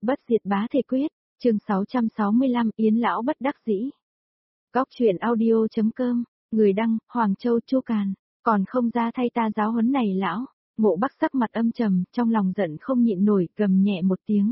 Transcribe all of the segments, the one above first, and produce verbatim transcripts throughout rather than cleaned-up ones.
Bất diệt bá thể quyết, chương sáu trăm sáu mươi lăm, Yến lão bất đắc dĩ. Góc truyện audio chấm com, người đăng, Hoàng Châu Chu Càn, còn không ra thay ta giáo huấn này lão. Mộ Bắc sắc mặt âm trầm, trong lòng giận không nhịn nổi, gầm nhẹ một tiếng.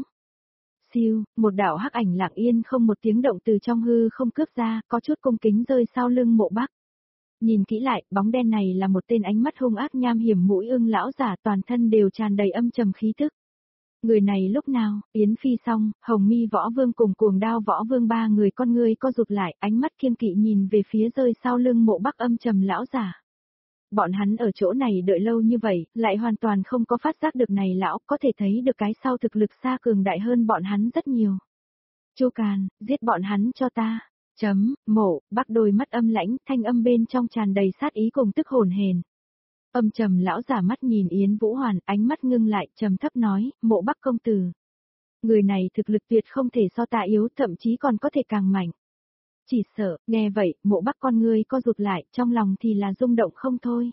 Siêu, một đạo hắc ảnh lặng yên không một tiếng động từ trong hư không cướp ra, có chút cung kính rơi sau lưng Mộ Bắc. Nhìn kỹ lại, bóng đen này là một tên ánh mắt hung ác nham hiểm mũi ưng lão giả, toàn thân đều tràn đầy âm trầm khí tức. Người này lúc nào, Yến Phi xong, Hồng Mi Võ Vương cùng Cuồng Đao Võ Vương ba người con người co rụt lại, ánh mắt kiêng kỵ nhìn về phía rơi sau lưng Mộ Bắc âm trầm lão giả. Bọn hắn ở chỗ này đợi lâu như vậy, lại hoàn toàn không có phát giác được này lão, có thể thấy được cái sau thực lực xa cường đại hơn bọn hắn rất nhiều. Chu Càn, giết bọn hắn cho ta. Chấm, Mộ Bắc đôi mắt âm lãnh, thanh âm bên trong tràn đầy sát ý cùng tức hồn hền. Âm trầm lão giả mắt nhìn Yến Vũ Hoàn, ánh mắt ngưng lại, trầm thấp nói, Mộ Bắc công tử. Người này thực lực tuyệt không thể so ta yếu, thậm chí còn có thể càng mạnh. Chỉ sợ, nghe vậy, Mộ Bắc con ngươi co rụt lại, trong lòng thì là rung động không thôi.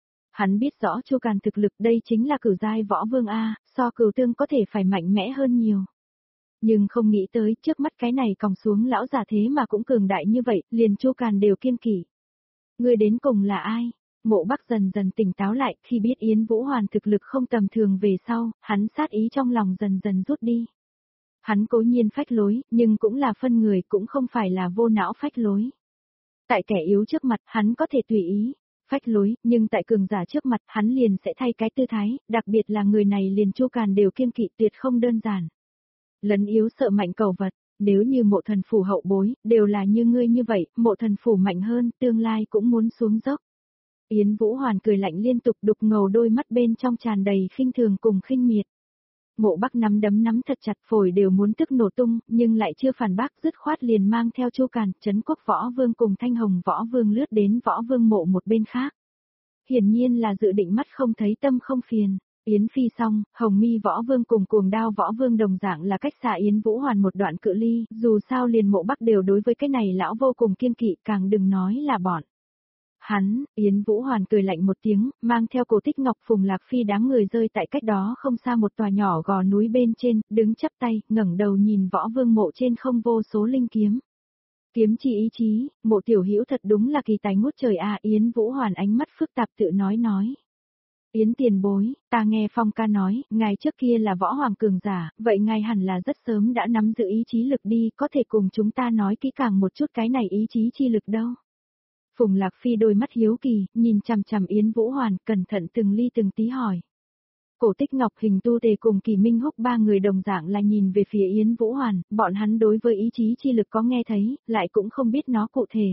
Hắn biết rõ Chu Càn thực lực đây chính là cửu giai võ vương A, so cửu tương có thể phải mạnh mẽ hơn nhiều. Nhưng không nghĩ tới, trước mắt cái này còng xuống lão giả thế mà cũng cường đại như vậy, liền Chu Càn đều kiêng kỵ. Người đến cùng là ai? Mộ Bắc dần dần tỉnh táo lại, khi biết Yến Vũ Hoàn thực lực không tầm thường về sau, hắn sát ý trong lòng dần dần rút đi. Hắn cố nhiên phách lối, nhưng cũng là phân người, cũng không phải là vô não phách lối. Tại kẻ yếu trước mặt, hắn có thể tùy ý, phách lối, nhưng tại cường giả trước mặt, hắn liền sẽ thay cái tư thái, đặc biệt là người này liền Chu Càn đều kiêng kỵ, tuyệt không đơn giản. Lấn yếu sợ mạnh cầu vật, nếu như Mộ thần phủ hậu bối, đều là như ngươi như vậy, Mộ thần phủ mạnh hơn, tương lai cũng muốn xuống dốc. Yến Vũ Hoàn cười lạnh liên tục, đục ngầu đôi mắt bên trong tràn đầy khinh thường cùng khinh miệt. Mộ Bắc nắm đấm nắm thật chặt, phổi đều muốn tức nổ tung, nhưng lại chưa phản bác, dứt khoát liền mang theo Chu Càn, Trấn Quốc Võ Vương cùng Thanh Hồng Võ Vương lướt đến Võ Vương mộ một bên khác. Hiển nhiên là dự định mắt không thấy tâm không phiền. Yến Phi xong, Hồng Mi Võ Vương cùng Cuồng Đao Võ Vương đồng dạng là cách xa Yến Vũ Hoàn một đoạn cự ly, dù sao liền Mộ Bắc đều đối với cái này lão vô cùng kiêng kỵ, càng đừng nói là bọn. Hắn, Yến Vũ Hoàn cười lạnh một tiếng, mang theo Cổ Tích Ngọc Phùng Lạc Phi đám người rơi tại cách đó không xa một tòa nhỏ gò núi bên trên, đứng chắp tay, ngẩng đầu nhìn Võ Vương mộ trên không vô số linh kiếm. Kiếm chi ý chí, Mộ tiểu hữu thật đúng là kỳ tài ngút trời à, Yến Vũ Hoàn ánh mắt phức tạp tự nói nói. Yến tiền bối, ta nghe Phong ca nói, ngài trước kia là võ hoàng cường giả, vậy ngài hẳn là rất sớm đã nắm giữ ý chí lực đi, có thể cùng chúng ta nói kỹ càng một chút cái này ý chí chi lực đâu. Phùng Lạc Phi đôi mắt hiếu kỳ, nhìn chằm chằm Yến Vũ Hoàn, cẩn thận từng ly từng tí hỏi. Cổ Tích Ngọc Hình Tu Tề cùng Kỳ Minh Húc ba người đồng dạng là nhìn về phía Yến Vũ Hoàn, bọn hắn đối với ý chí chi lực có nghe thấy, lại cũng không biết nó cụ thể.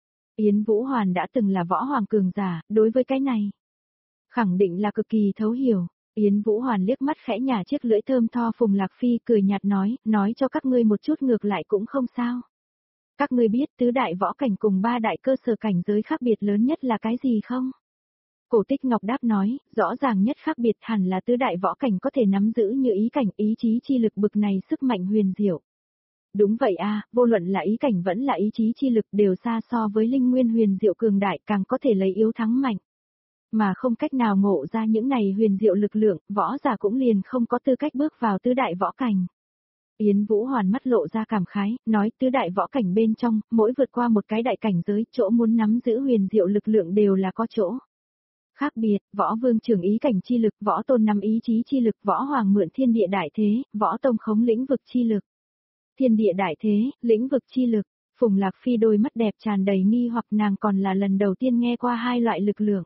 Yến Vũ Hoàn đã từng là võ hoàng cường giả, đối với cái này khẳng định là cực kỳ thấu hiểu. Yến Vũ Hoàn liếc mắt khẽ nhả chiếc lưỡi thơm tho Phùng Lạc Phi cười nhạt nói, nói cho các ngươi một chút ngược lại cũng không sao. Các ngươi biết tứ đại võ cảnh cùng ba đại cơ sở cảnh giới khác biệt lớn nhất là cái gì không? Cổ Tích Ngọc đáp nói, rõ ràng nhất khác biệt hẳn là tứ đại võ cảnh có thể nắm giữ như ý cảnh, ý chí chi lực bực này sức mạnh huyền diệu. Đúng vậy a, vô luận là ý cảnh vẫn là ý chí chi lực đều xa so với linh nguyên huyền diệu cường đại, càng có thể lấy yếu thắng mạnh. Mà không cách nào ngộ ra những này huyền diệu lực lượng, võ giả cũng liền không có tư cách bước vào tứ đại võ cảnh. Yến Vũ Hoàn mắt lộ ra cảm khái, nói tứ đại võ cảnh bên trong, mỗi vượt qua một cái đại cảnh giới, chỗ muốn nắm giữ huyền diệu lực lượng đều là có chỗ khác biệt, võ vương trưởng ý cảnh chi lực, võ tôn nắm ý chí chi lực, võ hoàng mượn thiên địa đại thế, võ tông khống lĩnh vực chi lực. Thiên địa đại thế, lĩnh vực chi lực, Phùng Lạc Phi đôi mắt đẹp tràn đầy nghi hoặc, nàng còn là lần đầu tiên nghe qua hai loại lực lượng.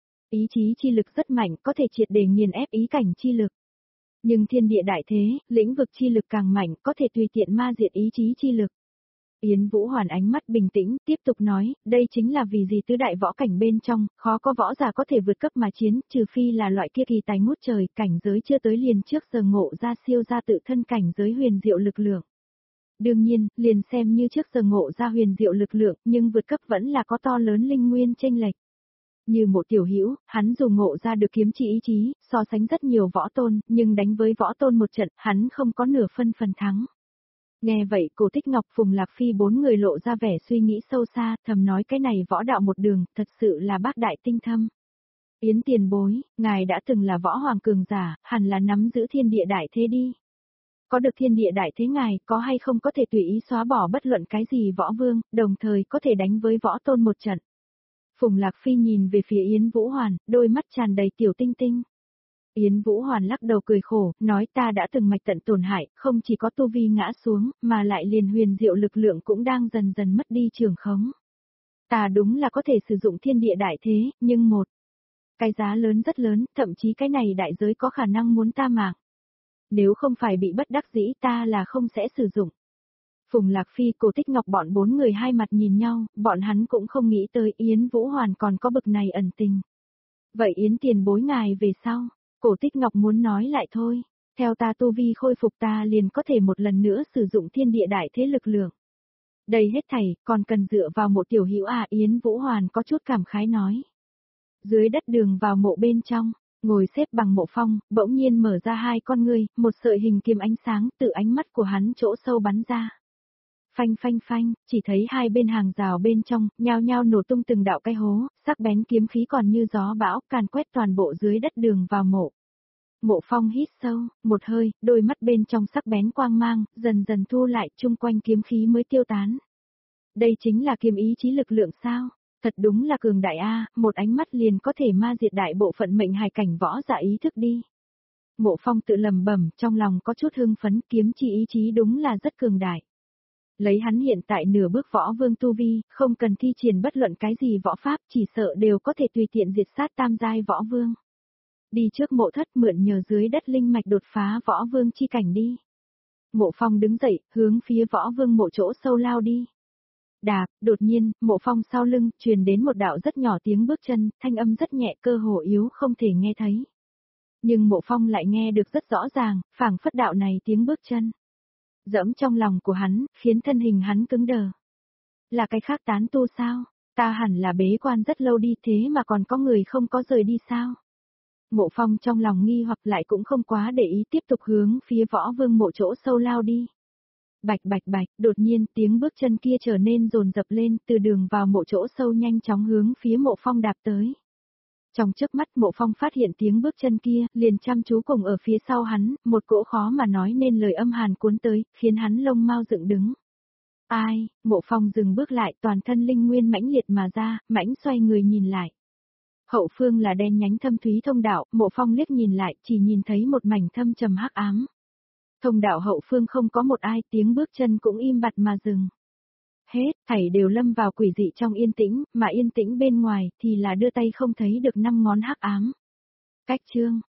Ý chí chi lực rất mạnh, có thể triệt để nghiền ép ý cảnh chi lực. Nhưng thiên địa đại thế, lĩnh vực chi lực càng mạnh, có thể tùy tiện ma diệt ý chí chi lực. Yến Vũ Hoàn ánh mắt bình tĩnh, tiếp tục nói, đây chính là vì gì tứ đại võ cảnh bên trong, khó có võ giả có thể vượt cấp mà chiến, trừ phi là loại kia kỳ tài ngút trời, cảnh giới chưa tới liền trước giờ ngộ ra siêu ra tự thân cảnh giới huyền diệu lực lượng. Đương nhiên, liền xem như trước giờ ngộ ra huyền diệu lực lượng, nhưng vượt cấp vẫn là có to lớn linh nguyên chênh lệch. Như Mộ tiểu hữu, hắn dù ngộ ra được kiếm chi ý chí, so sánh rất nhiều võ tôn, nhưng đánh với võ tôn một trận, hắn không có nửa phân phần thắng. Nghe vậy, Cổ Tích Ngọc Phùng Lạc Phi bốn người lộ ra vẻ suy nghĩ sâu xa, thầm nói cái này võ đạo một đường, thật sự là bác đại tinh thâm. Yến tiền bối, ngài đã từng là võ hoàng cường giả, hẳn là nắm giữ thiên địa đại thế đi. có được thiên địa đại thế ngài, có hay không có thể tùy ý xóa bỏ bất luận cái gì võ vương, đồng thời có thể đánh với võ tôn một trận. Phùng Lạc Phi nhìn về phía Yến Vũ Hoàn, đôi mắt tràn đầy tiểu tinh tinh. Yến Vũ Hoàn lắc đầu cười khổ, nói ta đã từng mạch tận tổn hại, không chỉ có tu vi ngã xuống, mà lại liền huyền diệu lực lượng cũng đang dần dần mất đi trường khống. Ta đúng là có thể sử dụng thiên địa đại thế, nhưng một, cái giá lớn rất lớn, thậm chí cái này đại giới có khả năng muốn ta mạng. Nếu không phải bị bất đắc dĩ ta là không sẽ sử dụng. Phùng Lạc Phi, Cổ Tích Ngọc bọn bốn người hai mặt nhìn nhau, bọn hắn cũng không nghĩ tới Yến Vũ Hoàn còn có bực này ẩn tình. Vậy Yến tiền bối ngài về sau, Cổ Tích Ngọc muốn nói lại thôi, theo ta tu vi khôi phục ta liền có thể một lần nữa sử dụng thiên địa đại thế lực lượng. Đây hết thảy, còn cần dựa vào một tiểu hữu à, Yến Vũ Hoàn có chút cảm khái nói. Dưới đất đường vào mộ bên trong, ngồi xếp bằng Mộ Phong, bỗng nhiên mở ra hai con ngươi, một sợi hình kiếm ánh sáng từ ánh mắt của hắn chỗ sâu bắn ra. Phanh phanh phanh, chỉ thấy hai bên hàng rào bên trong, nhao nhao nổ tung từng đạo cái hố, sắc bén kiếm khí còn như gió bão, càn quét toàn bộ dưới đất đường vào mộ. Mộ Phong hít sâu, một hơi, đôi mắt bên trong sắc bén quang mang, dần dần thu lại, chung quanh kiếm khí mới tiêu tán. Đây chính là kiếm ý chí lực lượng sao? Thật đúng là cường đại a, một ánh mắt liền có thể ma diệt đại bộ phận mệnh hài cảnh võ giả ý thức đi. Mộ Phong tự lầm bẩm, trong lòng có chút hưng phấn, kiếm chi ý chí đúng là rất cường đại. Lấy hắn hiện tại nửa bước võ vương tu vi, không cần thi triển bất luận cái gì võ pháp, chỉ sợ đều có thể tùy tiện diệt sát tam giai võ vương. Đi trước mộ thất mượn nhờ dưới đất linh mạch đột phá võ vương chi cảnh đi. Mộ Phong đứng dậy, hướng phía võ vương mộ chỗ sâu lao đi. Đạp, đột nhiên, Mộ Phong sau lưng, truyền đến một đạo rất nhỏ tiếng bước chân, thanh âm rất nhẹ, cơ hồ yếu không thể nghe thấy. Nhưng Mộ Phong lại nghe được rất rõ ràng, phảng phất đạo này tiếng bước chân. Dẫm trong lòng của hắn, khiến thân hình hắn cứng đờ. Là cái khác tán tu sao? Ta hẳn là bế quan rất lâu đi thế mà còn có người không có rời đi sao? Mộ Phong trong lòng nghi hoặc lại cũng không quá để ý, tiếp tục hướng phía võ vương mộ chỗ sâu lao đi. Bạch bạch bạch, đột nhiên tiếng bước chân kia trở nên dồn dập lên, từ đường vào mộ chỗ sâu nhanh chóng hướng phía Mộ Phong đạp tới. Trong chớp mắt Mộ Phong phát hiện tiếng bước chân kia, liền chăm chú cùng ở phía sau hắn, một cỗ khó mà nói nên lời âm hàn cuốn tới, khiến hắn lông mau dựng đứng. Ai, Mộ Phong dừng bước lại, toàn thân linh nguyên mãnh liệt mà ra, mãnh xoay người nhìn lại. Hậu phương là đen nhánh thâm thúy thông đạo, Mộ Phong liếc nhìn lại, chỉ nhìn thấy một mảnh thâm trầm hắc ám. Thông đạo hậu phương không có một ai, tiếng bước chân cũng im bặt mà dừng. Hết, thảy đều lâm vào quỷ dị trong yên tĩnh, mà yên tĩnh bên ngoài thì là đưa tay không thấy được năm ngón hắc ám. Cách chương